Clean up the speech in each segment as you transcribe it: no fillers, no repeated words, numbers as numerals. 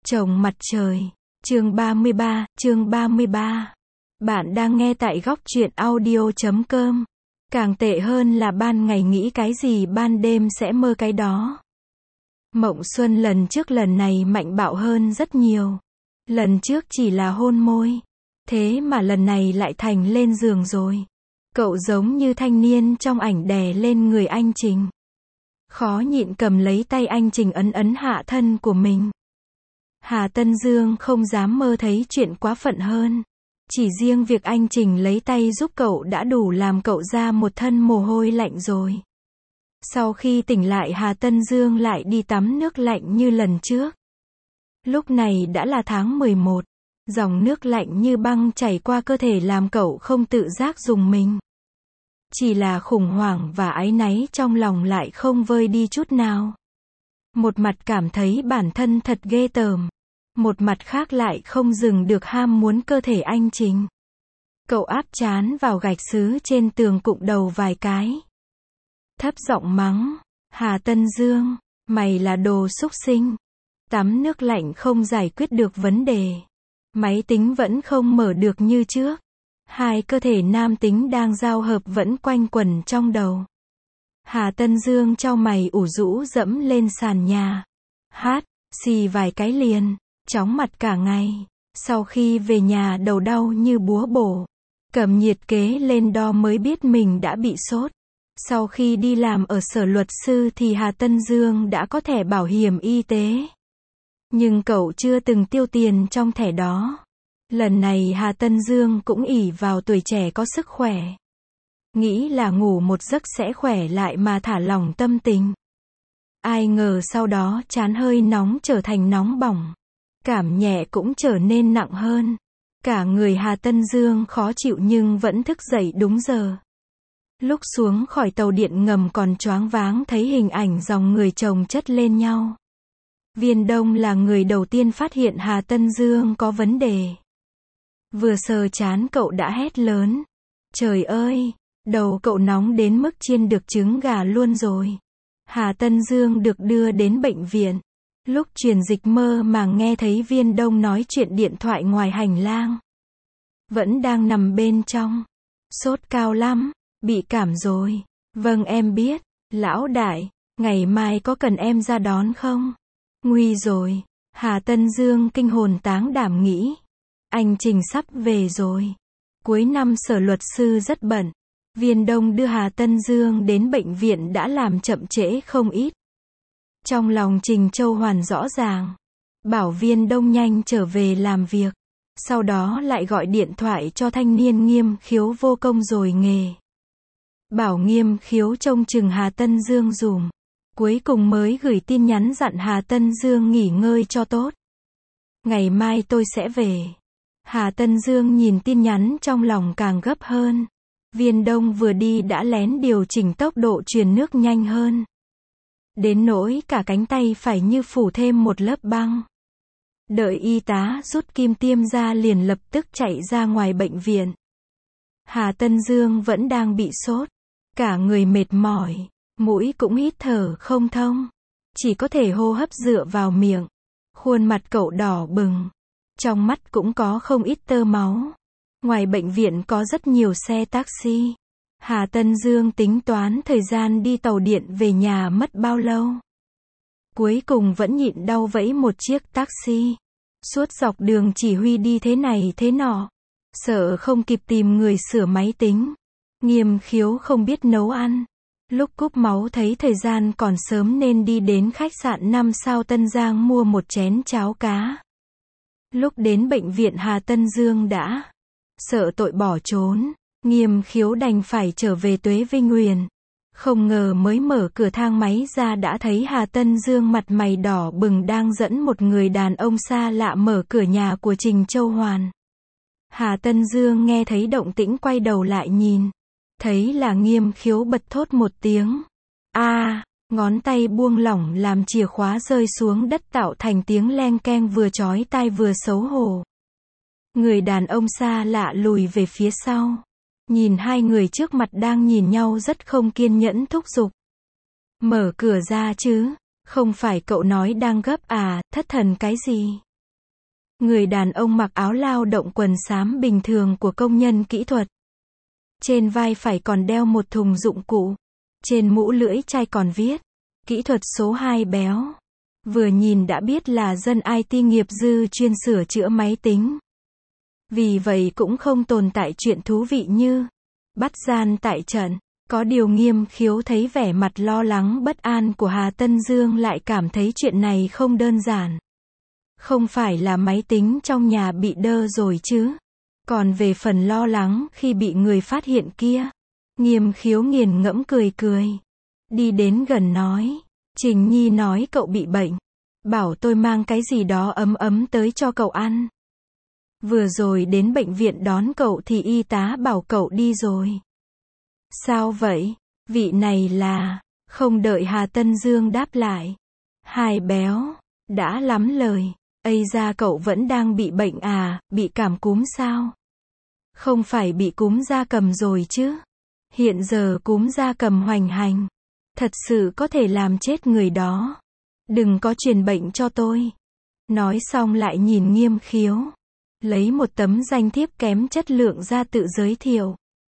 Chồng mặt trời. Chương 33. Bạn đang nghe tại góc truyện audio.com. Càng tệ hơn là ban ngày nghĩ cái gì ban đêm sẽ mơ cái đó. Mộng xuân lần trước lần này mạnh bạo hơn rất nhiều. Lần trước chỉ là hôn môi. Thế mà lần này lại thành lên giường rồi. Cậu giống như thanh niên trong ảnh đè lên người anh Trình. Khó nhịn cầm lấy tay anh Trình ấn hạ thân của mình. Hà Tân Dương không dám mơ thấy chuyện quá phận hơn. Chỉ riêng việc anh Trình lấy tay giúp cậu đã đủ làm cậu ra một thân mồ hôi lạnh rồi. Sau khi tỉnh lại Hà Tân Dương lại đi tắm nước lạnh như lần trước. Lúc này đã là tháng 11. Dòng nước lạnh như băng chảy qua cơ thể làm cậu không tự giác rùng mình. Chỉ là khủng hoảng và áy náy trong lòng lại không vơi đi chút nào. Một mặt cảm thấy bản thân thật ghê tởm. Một mặt khác lại không dừng được ham muốn cơ thể anh Trình. Cậu áp trán vào gạch sứ trên tường cụm đầu vài cái. Thấp giọng mắng. Hà Tân Dương, mày là đồ xúc sinh. Tắm nước lạnh không giải quyết được vấn đề. Máy tính vẫn không mở được như trước. Hai cơ thể nam tính đang giao hợp vẫn quanh quẩn trong đầu. Hà Tân Dương chau mày ủ rũ dẫm lên sàn nhà. Xì vài cái liền. Chóng mặt cả ngày. Sau khi về nhà đầu đau như búa bổ. Cầm nhiệt kế lên đo mới biết mình đã bị sốt. Sau khi đi làm ở sở luật sư thì Hà Tân Dương đã có thẻ bảo hiểm y tế. Nhưng cậu chưa từng tiêu tiền trong thẻ đó. Lần này Hà Tân Dương cũng ỷ vào tuổi trẻ có sức khỏe. Nghĩ là ngủ một giấc sẽ khỏe lại mà thả lỏng tâm tình. Ai ngờ sau đó trán hơi nóng trở thành nóng bỏng. Cảm nhẹ cũng trở nên nặng hơn. Cả người Hà Tân Dương khó chịu nhưng vẫn thức dậy đúng giờ. Lúc xuống khỏi tàu điện ngầm còn choáng váng thấy hình ảnh dòng người chồng chất lên nhau. Viên Đông là người đầu tiên phát hiện Hà Tân Dương có vấn đề. Vừa sờ trán cậu đã hét lớn. Trời ơi, đầu cậu nóng đến mức chiên được trứng gà luôn rồi. Hà Tân Dương được đưa đến bệnh viện. Lúc truyền dịch mơ màng nghe thấy Viên Đông nói chuyện điện thoại ngoài hành lang. Vẫn đang nằm bên trong. Sốt cao lắm, bị cảm rồi. Vâng em biết, lão đại, ngày mai có cần em ra đón không? Nguy rồi, Hà Tân Dương kinh hồn táng đảm nghĩ. Anh Trình sắp về rồi. Cuối năm sở luật sư rất bận. Viên Đông đưa Hà Tân Dương đến bệnh viện đã làm chậm trễ không ít. Trong lòng Trình Châu Hoàn rõ ràng. Bảo Viên Đông nhanh trở về làm việc. Sau đó lại gọi điện thoại cho thanh niên Nghiêm Khiếu vô công rồi nghề. Bảo Nghiêm Khiếu trông chừng Hà Tân Dương dùm. Cuối cùng mới gửi tin nhắn dặn Hà Tân Dương nghỉ ngơi cho tốt. Ngày mai tôi sẽ về. Hà Tân Dương nhìn tin nhắn trong lòng càng gấp hơn. Viên Đông vừa đi đã lén điều chỉnh tốc độ truyền nước nhanh hơn. Đến nỗi cả cánh tay phải như phủ thêm một lớp băng. Đợi y tá rút kim tiêm ra liền lập tức chạy ra ngoài bệnh viện. Hà Tân Dương vẫn đang bị sốt. Cả người mệt mỏi. Mũi cũng hít thở không thông. Chỉ có thể hô hấp dựa vào miệng. Khuôn mặt cậu đỏ bừng. Trong mắt cũng có không ít tơ máu. Ngoài bệnh viện có rất nhiều xe taxi. Hà Tân Dương tính toán thời gian đi tàu điện về nhà mất bao lâu. Cuối cùng vẫn nhịn đau vẫy một chiếc taxi. Suốt dọc đường chỉ huy đi thế này thế nọ. Sợ không kịp tìm người sửa máy tính. Nghiêm Khiếu không biết nấu ăn. Lúc cúp máu thấy thời gian còn sớm nên đi đến khách sạn 5 sao Tân Giang mua một chén cháo cá. Lúc đến bệnh viện Hà Tân Dương đã sợ tội bỏ trốn. Nghiêm Khiếu đành phải trở về Tuế Vinh Huyền. Không ngờ mới mở cửa thang máy ra đã thấy Hà Tân Dương mặt mày đỏ bừng đang dẫn một người đàn ông xa lạ mở cửa nhà của Trình Châu Hoàn. Hà Tân Dương nghe thấy động tĩnh quay đầu lại nhìn. Thấy là Nghiêm Khiếu bật thốt một tiếng. Ngón tay buông lỏng làm chìa khóa rơi xuống đất tạo thành tiếng leng keng vừa chói tai vừa xấu hổ. Người đàn ông xa lạ lùi về phía sau. Nhìn hai người trước mặt đang nhìn nhau rất không kiên nhẫn thúc giục. Mở cửa ra chứ, không phải cậu nói đang gấp à, thất thần cái gì? Người đàn ông mặc áo lao động quần xám bình thường của công nhân kỹ thuật. Trên vai phải còn đeo một thùng dụng cụ. Trên mũ lưỡi chai còn viết, kỹ thuật số 2 béo. Vừa nhìn đã biết là dân IT nghiệp dư chuyên sửa chữa máy tính. Vì vậy cũng không tồn tại chuyện thú vị như bắt gian tại trận. Có điều Nghiêm Khiếu thấy vẻ mặt lo lắng bất an của Hà Tân Dương lại cảm thấy chuyện này không đơn giản. Không phải là máy tính trong nhà bị đơ rồi chứ. Còn về phần lo lắng khi bị người phát hiện kia, Nghiêm Khiếu nghiền ngẫm cười cười. Đi đến gần nói, Trình Nhi nói cậu bị bệnh. Bảo tôi mang cái gì đó ấm ấm tới cho cậu ăn. Vừa rồi đến bệnh viện đón cậu thì y tá bảo cậu đi rồi. Sao vậy? Vị này là... Không đợi Hà Tân Dương đáp lại. Hai béo. Đã lắm lời. Ây da, cậu vẫn đang bị bệnh à, bị cảm cúm sao? Không phải bị cúm gia cầm rồi chứ? Hiện giờ cúm gia cầm hoành hành. Thật sự có thể làm chết người đó. Đừng có truyền bệnh cho tôi. Nói xong lại nhìn Nghiêm Khiếu. Lấy một tấm danh thiếp kém chất lượng ra tự giới thiệu.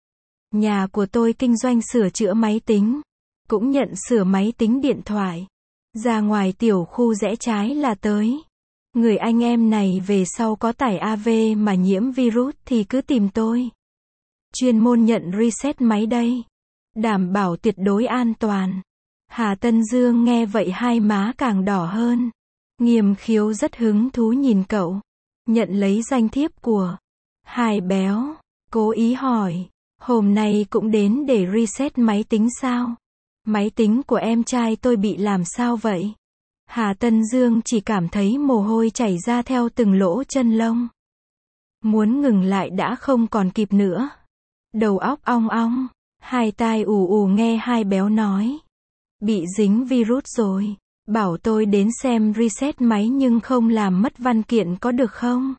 Nhà của tôi kinh doanh sửa chữa máy tính. Cũng nhận sửa máy tính điện thoại. Ra ngoài tiểu khu rẽ trái là tới. Người anh em này về sau có tải AV mà nhiễm virus thì cứ tìm tôi. Chuyên môn nhận reset máy đây. Đảm bảo tuyệt đối an toàn. Hà Tân Dương nghe vậy hai má càng đỏ hơn. Nghiêm Khiếu rất hứng thú nhìn cậu. Nhận lấy danh thiếp của hai béo. Cố ý hỏi. Hôm nay cũng đến để reset máy tính sao? Máy tính của em trai tôi bị làm sao vậy? Hà Tân Dương chỉ cảm thấy mồ hôi chảy ra theo từng lỗ chân lông. Muốn ngừng lại đã không còn kịp nữa. Đầu óc ong ong. Hai tai ù ù nghe hai béo nói. Bị dính virus rồi. Bảo tôi đến xem reset máy nhưng không làm mất văn kiện có được không?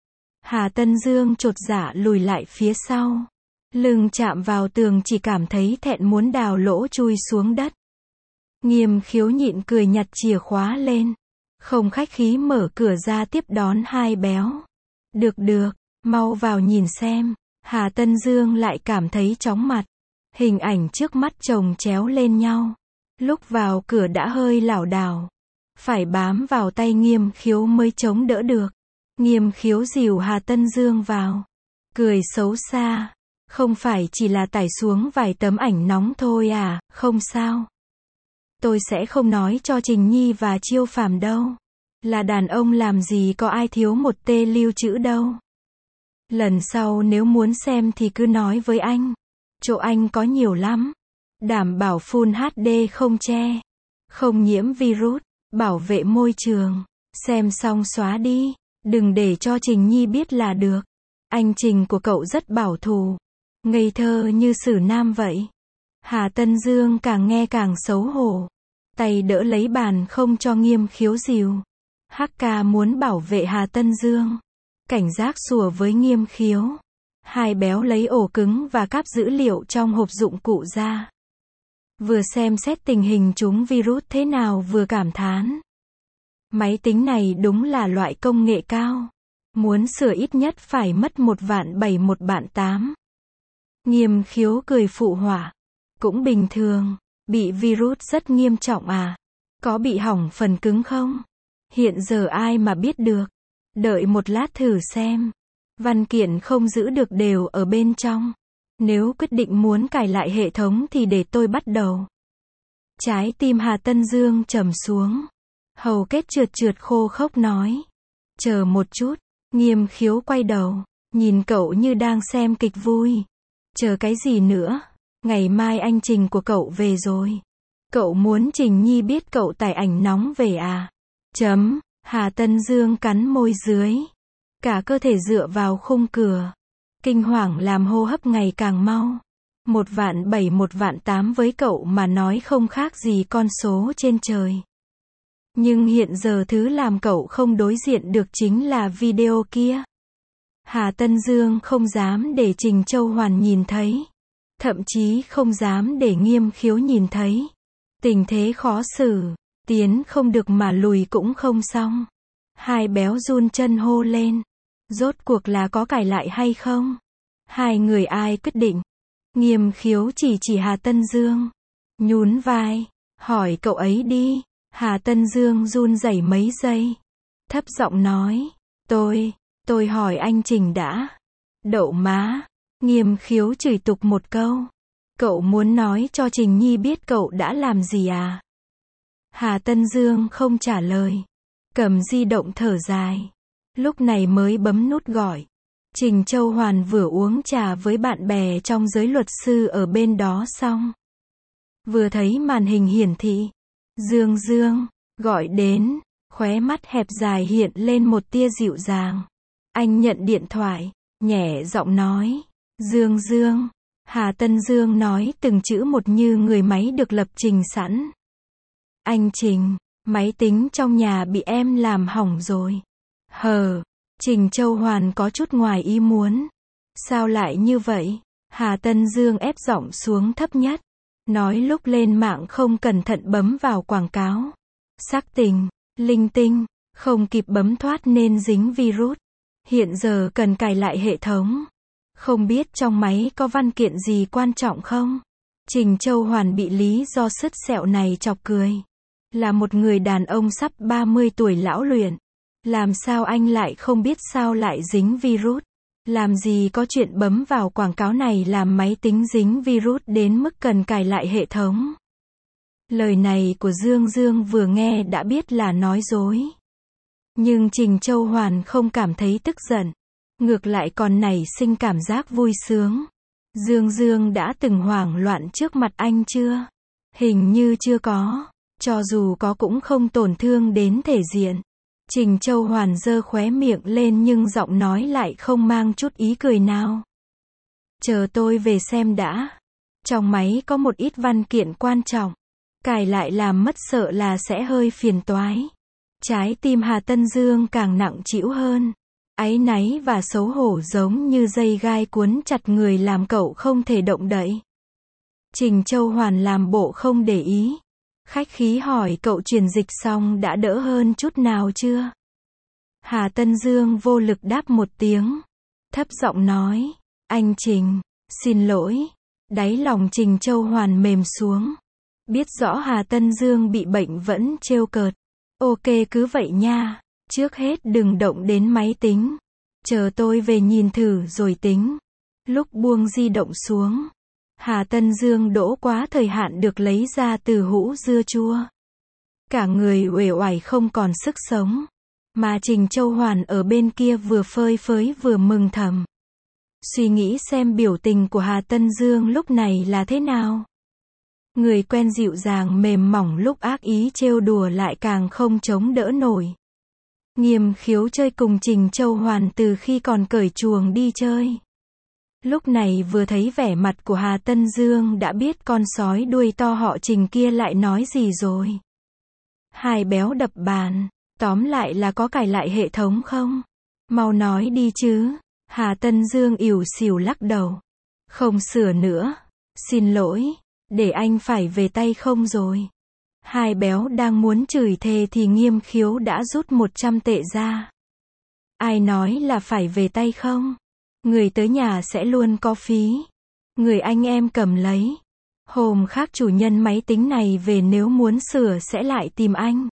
Hà Tân Dương chột dạ lùi lại phía sau. Lưng chạm vào tường chỉ cảm thấy thẹn muốn đào lỗ chui xuống đất. Nghiêm Khiếu nhịn cười nhặt chìa khóa lên. Không khách khí mở cửa ra tiếp đón hai béo. Được, mau vào nhìn xem. Hà Tân Dương lại cảm thấy chóng mặt. Hình ảnh trước mắt chồng chéo lên nhau. Lúc vào cửa đã hơi lảo đảo. Phải bám vào tay Nghiêm Khiếu mới chống đỡ được. Nghiêm Khiếu dìu Hà Tân Dương vào. Cười xấu xa. Không phải chỉ là tải xuống vài tấm ảnh nóng thôi à, không sao. Tôi sẽ không nói cho Trình Nhi và Chiêu Phàm đâu. Là đàn ông làm gì có ai thiếu một tê lưu trữ đâu. Lần sau nếu muốn xem thì cứ nói với anh. Chỗ anh có nhiều lắm. Đảm bảo Full HD không che. Không nhiễm virus. Bảo vệ môi trường. Xem xong xóa đi. Đừng để cho Trình Nhi biết là được. Anh Trình của cậu rất bảo thủ. Ngây thơ như Sử Nam vậy. Hà Tân Dương càng nghe càng xấu hổ. Tay đỡ lấy bàn không cho Nghiêm Khiếu dìu. HK muốn bảo vệ Hà Tân Dương. Cảnh giác sủa với Nghiêm Khiếu. Hai béo lấy ổ cứng và cáp dữ liệu trong hộp dụng cụ ra. Vừa xem xét tình hình chúng virus thế nào vừa cảm thán. Máy tính này đúng là loại công nghệ cao. Muốn sửa ít nhất phải mất 1.700.000 1.800.000. Nghiêm Khiếu cười phụ họa. Cũng bình thường. Bị virus rất nghiêm trọng à? Có bị hỏng phần cứng không? Hiện giờ ai mà biết được. Đợi một lát thử xem. Văn kiện không giữ được đều ở bên trong. Nếu quyết định muốn cài lại hệ thống thì để tôi bắt đầu. Trái tim Hà Tân Dương trầm xuống. Hầu kết trượt khô khốc nói. Chờ một chút. Nghiêm Khiếu quay đầu. Nhìn cậu như đang xem kịch vui. Chờ cái gì nữa? Ngày mai anh Trình của cậu về rồi. Cậu muốn Trình Nhi biết cậu tải ảnh nóng về à? Hà Tân Dương cắn môi dưới. Cả cơ thể dựa vào khung cửa. Kinh hoàng làm hô hấp ngày càng mau. 1.700.000 1.800.000 với cậu mà nói không khác gì con số trên trời. Nhưng hiện giờ thứ làm cậu không đối diện được chính là video kia. Hà Tân Dương không dám để Trình Châu Hoàn nhìn thấy. Thậm chí không dám để Nghiêm Khiếu nhìn thấy. Tình thế khó xử. Tiến không được mà lùi cũng không xong. Hai béo run chân hô lên. Rốt cuộc là có cải lại hay không? Hai người ai quyết định? Nghiêm Khiếu chỉ chỉ Hà Tân Dương. Nhún vai. Hỏi cậu ấy đi. Hà Tân Dương run rẩy mấy giây. Thấp giọng nói. Tôi hỏi anh Trình đã. Đậu má. Nghiêm Khiếu chửi tục một câu. Cậu muốn nói cho Trình Nhi biết cậu đã làm gì à? Hà Tân Dương không trả lời. Cầm di động thở dài. Lúc này mới bấm nút gọi. Trình Châu Hoàn vừa uống trà với bạn bè trong giới luật sư ở bên đó xong. Vừa thấy màn hình hiển thị. Dương, gọi đến. Khóe mắt hẹp dài hiện lên một tia dịu dàng. Anh nhận điện thoại, nhẹ giọng nói. Dương. Hà Tân Dương nói từng chữ một như người máy được lập trình sẵn. Anh Trình, máy tính trong nhà bị em làm hỏng rồi. Trình Châu Hoàn có chút ngoài ý muốn. Sao lại như vậy? Hà Tân Dương ép giọng xuống thấp nhất. Nói lúc lên mạng không cẩn thận bấm vào quảng cáo. Sắc tình, linh tinh, không kịp bấm thoát nên dính virus. Hiện giờ cần cài lại hệ thống. Không biết trong máy có văn kiện gì quan trọng không? Trình Châu Hoàn bị lý do sứt sẹo này chọc cười. Là một người đàn ông sắp 30 tuổi lão luyện. Làm sao anh lại không biết sao lại dính virus? Làm gì có chuyện bấm vào quảng cáo này làm máy tính dính virus đến mức cần cài lại hệ thống? Lời này của Dương vừa nghe đã biết là nói dối. Nhưng Trình Châu Hoàn không cảm thấy tức giận. Ngược lại còn nảy sinh cảm giác vui sướng. Dương đã từng hoảng loạn trước mặt anh chưa? Hình như chưa có. Cho dù có cũng không tổn thương đến thể diện. Trình Châu Hoàn giơ khóe miệng lên nhưng giọng nói lại không mang chút ý cười nào. Chờ tôi về xem đã. Trong máy có một ít văn kiện quan trọng. Cài lại làm mất sợ là sẽ hơi phiền toái. Trái tim Hà Tân Dương càng nặng trĩu hơn. Áy náy và xấu hổ giống như dây gai cuốn chặt người làm cậu không thể động đậy. Trình Châu Hoàn làm bộ không để ý. Khách khí hỏi cậu truyền dịch xong đã đỡ hơn chút nào chưa? Hà Tân Dương vô lực đáp một tiếng. Thấp giọng nói. Anh Trình, xin lỗi. Đáy lòng Trình Châu Hoàn mềm xuống. Biết rõ Hà Tân Dương bị bệnh vẫn trêu cợt. Ok cứ vậy nha. Trước hết đừng động đến máy tính. Chờ tôi về nhìn thử rồi tính. Lúc buông di động xuống. Hà Tân Dương đỗ quá thời hạn được lấy ra từ hũ dưa chua. Cả người uể oải không còn sức sống. Mà Trình Châu Hoàn ở bên kia vừa phơi phới vừa mừng thầm. Suy nghĩ xem biểu tình của Hà Tân Dương lúc này là thế nào. Người quen dịu dàng mềm mỏng lúc ác ý trêu đùa lại càng không chống đỡ nổi. Nghiêm Khiếu chơi cùng Trình Châu Hoàn từ khi còn cởi chuồng đi chơi. Lúc này vừa thấy vẻ mặt của Hà Tân Dương đã biết con sói đuôi to họ Trình kia lại nói gì rồi. Hai béo đập bàn. Tóm lại là có cài lại hệ thống không? Mau nói đi chứ. Hà Tân Dương ỉu xìu lắc đầu. Không sửa nữa. Xin lỗi. Để anh phải về tay không rồi. Hai béo đang muốn chửi thề thì Nghiêm Khiếu đã rút 100 tệ ra. Ai nói là phải về tay không? Người tới nhà sẽ luôn có phí. Người anh em cầm lấy. Hôm khác chủ nhân máy tính này về nếu muốn sửa sẽ lại tìm anh.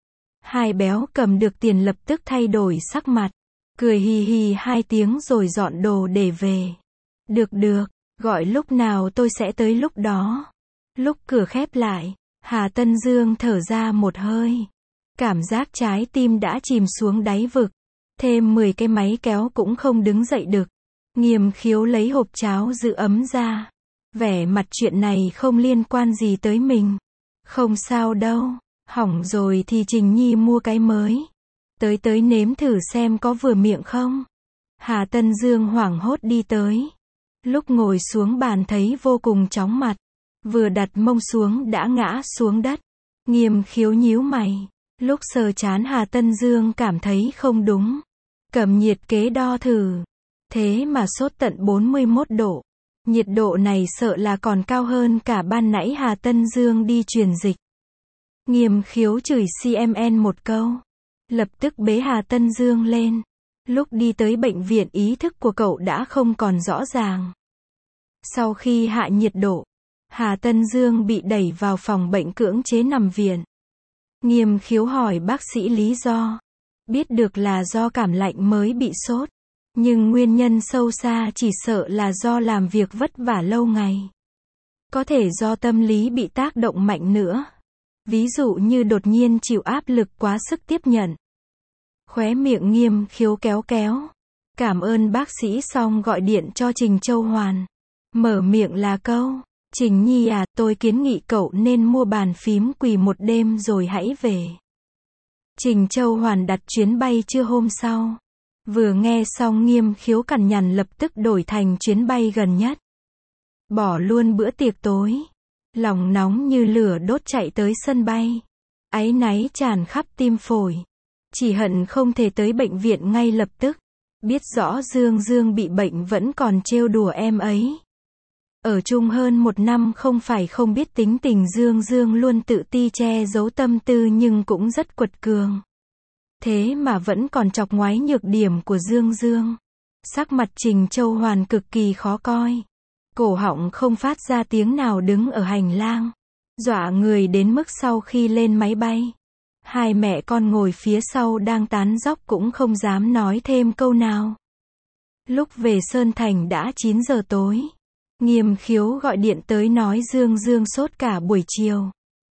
Hai béo cầm được tiền lập tức thay đổi sắc mặt. Cười hì hì 2 tiếng rồi dọn đồ để về. Được, gọi lúc nào tôi sẽ tới lúc đó. Lúc cửa khép lại, Hà Tân Dương thở ra một hơi. Cảm giác trái tim đã chìm xuống đáy vực. Thêm 10 cái máy kéo cũng không đứng dậy được. Nghiêm Khiếu lấy hộp cháo giữ ấm ra. Vẻ mặt chuyện này không liên quan gì tới mình. Không sao đâu. Hỏng rồi thì Trình Nhi mua cái mới. Tới nếm thử xem có vừa miệng không. Hà Tân Dương hoảng hốt đi tới. Lúc ngồi xuống bàn thấy vô cùng chóng mặt. Vừa đặt mông xuống đã ngã xuống đất. Nghiêm Khiếu nhíu mày. Lúc sờ trán Hà Tân Dương cảm thấy không đúng. Cầm nhiệt kế đo thử. Thế mà sốt tận 41 độ. Nhiệt độ này sợ là còn cao hơn cả ban nãy Hà Tân Dương đi truyền dịch. Nghiêm Khiếu chửi CMN một câu. lập tức bế Hà Tân Dương lên. Lúc đi tới bệnh viện ý thức của cậu đã không còn rõ ràng. Sau khi hạ nhiệt độ, Hà Tân Dương bị đẩy vào phòng bệnh cưỡng chế nằm viện. Nghiêm Khiếu hỏi bác sĩ lý do. Biết được là do cảm lạnh mới bị sốt. Nhưng nguyên nhân sâu xa chỉ sợ là do làm việc vất vả lâu ngày. Có thể do tâm lý bị tác động mạnh nữa. Ví dụ như đột nhiên chịu áp lực quá sức tiếp nhận. Khóe miệng Nghiêm Khiếu kéo kéo. Cảm ơn bác sĩ xong gọi điện cho Trình Châu Hoàn. Mở miệng là câu. Trình Nhi à, tôi kiến nghị cậu nên mua bàn phím quỳ một đêm rồi hãy về. Trình Châu Hoàn đặt chuyến bay trưa hôm sau. Vừa nghe xong Nghiêm Khiếu cằn nhằn lập tức đổi thành chuyến bay gần nhất. Bỏ luôn bữa tiệc tối. Lòng nóng như lửa đốt chạy tới sân bay. Áy náy tràn khắp tim phổi. Chỉ hận không thể tới bệnh viện ngay lập tức. Biết rõ Dương Dương bị bệnh vẫn còn trêu đùa em ấy. Ở chung hơn 1 năm không phải không biết tính tình Dương Dương luôn tự ti che giấu tâm tư nhưng cũng rất quật cường. Thế mà vẫn còn chọc ngoáy nhược điểm của Dương Dương. Sắc mặt Trình Châu Hoàn cực kỳ khó coi. Cổ họng không phát ra tiếng nào đứng ở hành lang. Dọa người đến mức sau khi lên máy bay. Hai mẹ con ngồi phía sau đang tán dóc cũng không dám nói thêm câu nào. Lúc về Sơn Thành đã 9 giờ tối. Nghiêm Khiếu gọi điện tới nói Dương Dương sốt cả buổi chiều.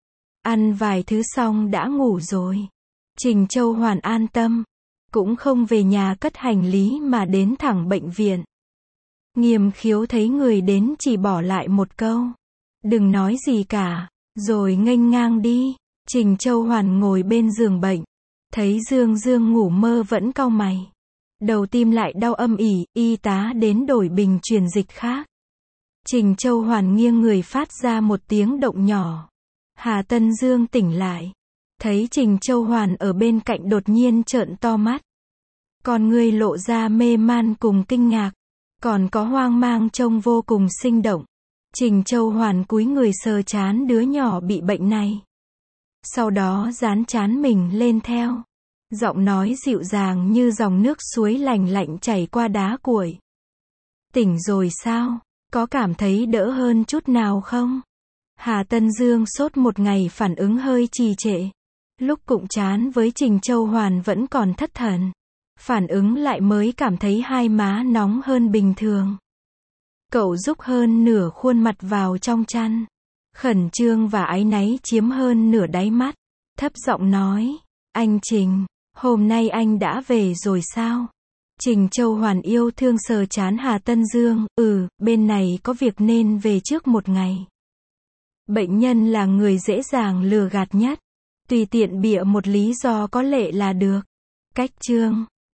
Ăn vài thứ xong đã ngủ rồi. Trình Châu Hoàn an tâm. Cũng không về nhà cất hành lý mà đến thẳng bệnh viện. Nghiêm Khiếu thấy người đến chỉ bỏ lại một câu. Đừng nói gì cả. Rồi nghênh ngang đi. Trình Châu Hoàn ngồi bên giường bệnh. Thấy Dương Dương ngủ mơ vẫn cau mày. Đầu tim lại đau âm ỉ, y tá đến đổi bình truyền dịch khác. Trình Châu Hoàn nghiêng người phát ra một tiếng động nhỏ. Hà Tân Dương tỉnh lại. Thấy Trình Châu Hoàn ở bên cạnh đột nhiên trợn to mắt. Con người lộ ra mê man cùng kinh ngạc. Còn có hoang mang trông vô cùng sinh động. Trình Châu Hoàn cúi người sờ trán đứa nhỏ bị bệnh này. Sau đó dán trán mình lên theo. Giọng nói dịu dàng như dòng nước suối lành lạnh chảy qua đá cuội. Tỉnh rồi sao? Có cảm thấy đỡ hơn chút nào không? Hà Tân Dương sốt một ngày phản ứng hơi trì trệ. Lúc cụng trán với Trình Châu Hoàn vẫn còn thất thần. Phản ứng lại mới cảm thấy hai má nóng hơn bình thường. Cậu rúc hơn nửa khuôn mặt vào trong chăn. Khẩn trương và áy náy chiếm hơn nửa đáy mắt. Thấp giọng nói, anh Trình, hôm nay anh đã về rồi sao? Trình Châu Hoàn yêu thương sờ trán Hà Tân Dương, bên này có việc nên về trước một ngày. Bệnh nhân là người dễ dàng lừa gạt nhất. Tùy tiện bịa một lý do có lệ là được. Cách chương